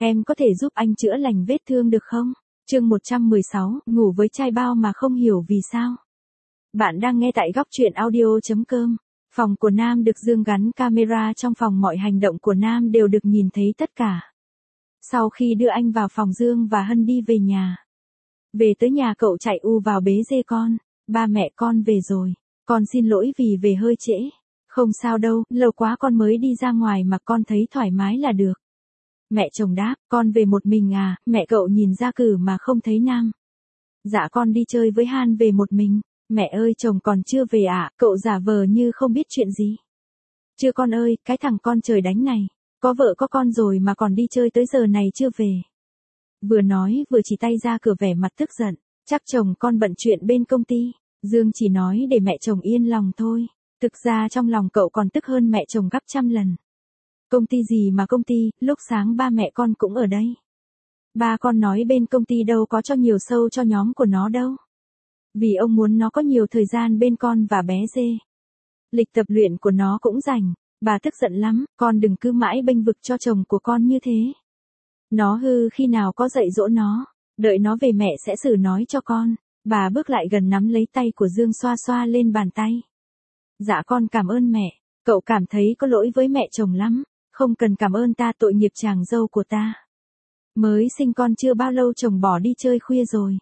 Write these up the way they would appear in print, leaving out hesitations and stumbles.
Em có thể giúp anh chữa lành vết thương được không? Chương 116, ngủ với chai bao mà không hiểu vì sao. Bạn đang nghe tại góc truyện audio.com. Phòng của Nam được Dương gắn camera trong phòng, mọi hành động của Nam đều được nhìn thấy tất cả. Sau khi đưa anh vào phòng, Dương và Hân đi về nhà. Về tới nhà, cậu chạy vào bế dê con. Ba mẹ con về rồi. Con xin lỗi vì về hơi trễ. Không sao đâu, lâu quá con mới đi ra ngoài mà con thấy thoải mái là được. Mẹ chồng đáp, con về một mình à? Mẹ cậu nhìn ra cửa mà không thấy Nam. Dạ con đi chơi với Han, về một mình. Mẹ ơi, chồng còn chưa về ạ? Cậu giả vờ như không biết chuyện gì. Chưa con ơi, cái thằng con trời đánh này. Có vợ có con rồi mà còn đi chơi tới giờ này chưa về. Vừa nói vừa chỉ tay ra cửa, vẻ mặt tức giận. Chắc chồng con bận chuyện bên công ty. Dương chỉ nói để mẹ chồng yên lòng thôi. Thực ra trong lòng cậu còn tức hơn mẹ chồng gấp trăm lần. Công ty gì mà công ty, lúc sáng ba mẹ con cũng ở đây. Ba con nói bên công ty đâu có cho nhiều sâu cho nhóm của nó đâu. Vì ông muốn nó có nhiều thời gian bên con và bé dê. Lịch tập luyện của nó cũng rảnh. Bà tức giận lắm, con đừng cứ mãi bênh vực cho chồng của con như thế. Nó hư khi nào có dạy dỗ nó, đợi nó về mẹ sẽ xử nói cho con. Bà bước lại gần nắm lấy tay của Dương, xoa xoa lên bàn tay. Dạ con cảm ơn mẹ. Cậu cảm thấy có lỗi với mẹ chồng lắm. Không cần cảm ơn ta, tội nghiệp chàng dâu của ta. Mới sinh con chưa bao lâu chồng bỏ đi chơi khuya rồi.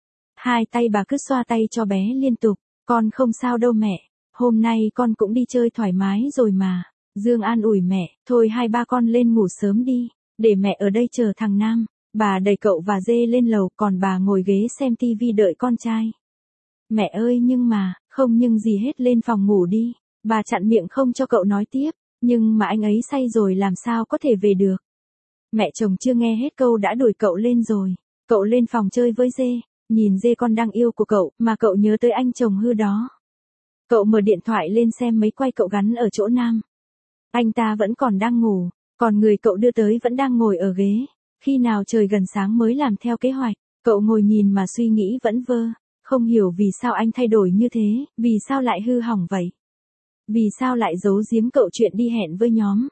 Hai tay bà cứ xoa tay cho bé liên tục. Con không sao đâu mẹ. Hôm nay con cũng đi chơi thoải mái rồi mà. Dương an ủi mẹ, thôi hai ba con lên ngủ sớm đi. Để mẹ ở đây chờ thằng Nam. Bà đẩy cậu và dê lên lầu, còn bà ngồi ghế xem tivi đợi con trai. Mẹ ơi, nhưng mà, không nhưng gì hết, lên phòng ngủ đi. Bà chặn miệng không cho cậu nói tiếp. Nhưng mà anh ấy say rồi làm sao có thể về được. Mẹ chồng chưa nghe hết câu đã đuổi cậu lên rồi. Cậu lên phòng chơi với dê. Nhìn dê con đang yêu của cậu mà cậu nhớ tới anh chồng hư đó. Cậu mở điện thoại lên xem mấy quay cậu gắn ở chỗ Nam. Anh ta vẫn còn đang ngủ. Còn người cậu đưa tới vẫn đang ngồi ở ghế. Khi nào trời gần sáng mới làm theo kế hoạch. Cậu ngồi nhìn mà suy nghĩ vẩn vơ. Không hiểu vì sao anh thay đổi như thế. Vì sao lại hư hỏng vậy. Vì sao lại giấu giếm cậu chuyện đi hẹn với nhóm?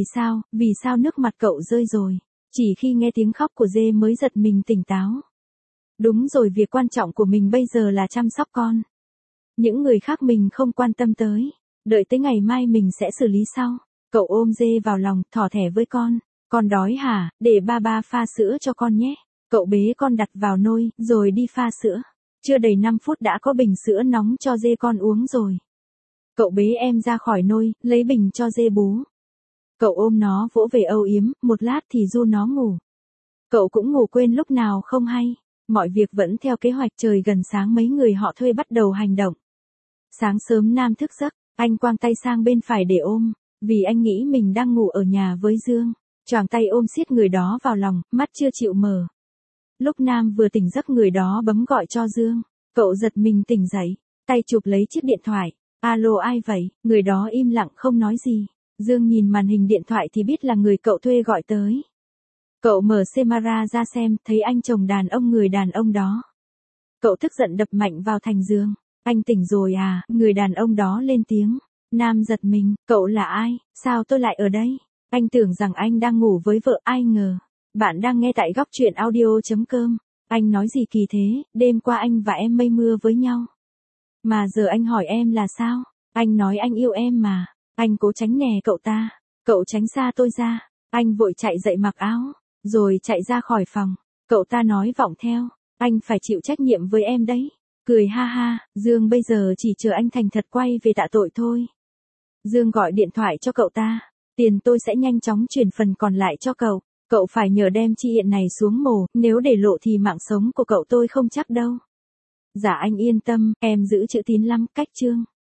Vì sao nước mặt cậu rơi rồi? Chỉ khi nghe tiếng khóc của dê mới giật mình tỉnh táo. Đúng rồi, việc quan trọng của mình bây giờ là chăm sóc con. Những người khác mình không quan tâm tới. Đợi tới ngày mai mình sẽ xử lý sau. Cậu ôm dê vào lòng, thỏ thẻ với con. Con đói hả? Để ba pha sữa cho con nhé. Cậu bế con đặt vào nôi, rồi đi pha sữa. Chưa đầy 5 phút đã có bình sữa nóng cho dê con uống rồi. Cậu bế em ra khỏi nôi, lấy bình cho dê bú. Cậu ôm nó vỗ về âu yếm, một lát thì du nó ngủ. Cậu cũng ngủ quên lúc nào không hay. Mọi việc vẫn theo kế hoạch. Trời gần sáng mấy người họ thuê bắt đầu hành động. Sáng sớm Nam thức giấc, anh quàng tay sang bên phải để ôm. Vì anh nghĩ mình đang ngủ ở nhà với Dương. Choàng tay ôm siết người đó vào lòng, mắt chưa chịu mở. Lúc Nam vừa tỉnh giấc, người đó bấm gọi cho Dương. Cậu giật mình tỉnh dậy, tay chụp lấy chiếc điện thoại. Alo, ai vậy? Người đó im lặng không nói gì. Dương nhìn màn hình điện thoại thì biết là người cậu thuê gọi tới. Cậu mở camera ra xem, thấy anh chồng đàn ông, người đàn ông đó. Cậu tức giận đập mạnh vào thành giường. Anh tỉnh rồi à? Người đàn ông đó lên tiếng. Nam giật mình, cậu là ai? Sao tôi lại ở đây? Anh tưởng rằng anh đang ngủ với vợ, ai ngờ. Bạn đang nghe tại góc truyện audio.com. Anh nói gì kỳ thế? Đêm qua anh và em mây mưa với nhau. Mà giờ anh hỏi em là sao? Anh nói anh yêu em mà. Anh cố tránh nè cậu ta. Cậu tránh xa tôi ra. Anh vội chạy dậy mặc áo. Rồi chạy ra khỏi phòng. Cậu ta nói vọng theo. Anh phải chịu trách nhiệm với em đấy. Cười ha ha, Dương bây giờ chỉ chờ anh thành thật quay về tạ tội thôi. Dương gọi điện thoại cho cậu ta. Tiền tôi sẽ nhanh chóng chuyển phần còn lại cho cậu. Cậu phải nhờ đem chi hiện này xuống mồ. Nếu để lộ thì mạng sống của cậu tôi không chắc đâu. Dạ anh yên tâm, em giữ chữ tín lắm. Cách chương.